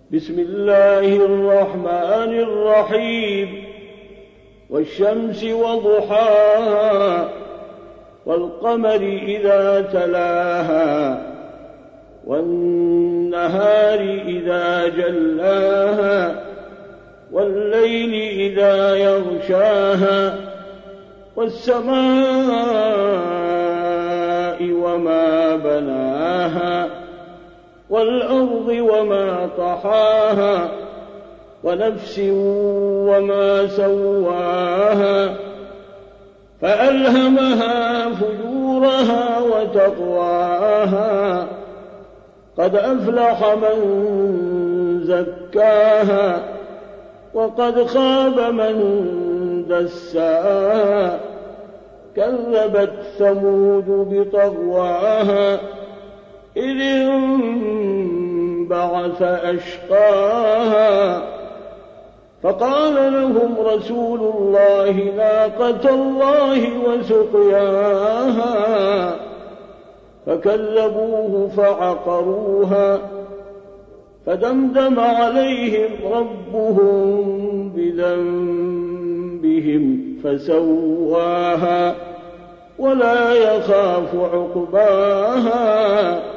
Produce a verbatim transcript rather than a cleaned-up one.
بسم الله الرحمن الرحيم والشمس وضحاها والقمر إذا تلاها والنهار إذا جلاها والليل إذا يغشاها والسماء وما بناها والأرض وما طحاها ونفس وما سواها فألهمها فجورها وتقواها قد أفلح من زكاها وقد خاب من دساها كذبت ثمود بطغواها إذ انبعث أشقاها فقال لهم رسول الله ناقة الله وسقياها فكذبوه فعقروها فدمدم عليهم ربهم بذنبهم فسواها ولا يخاف عقباها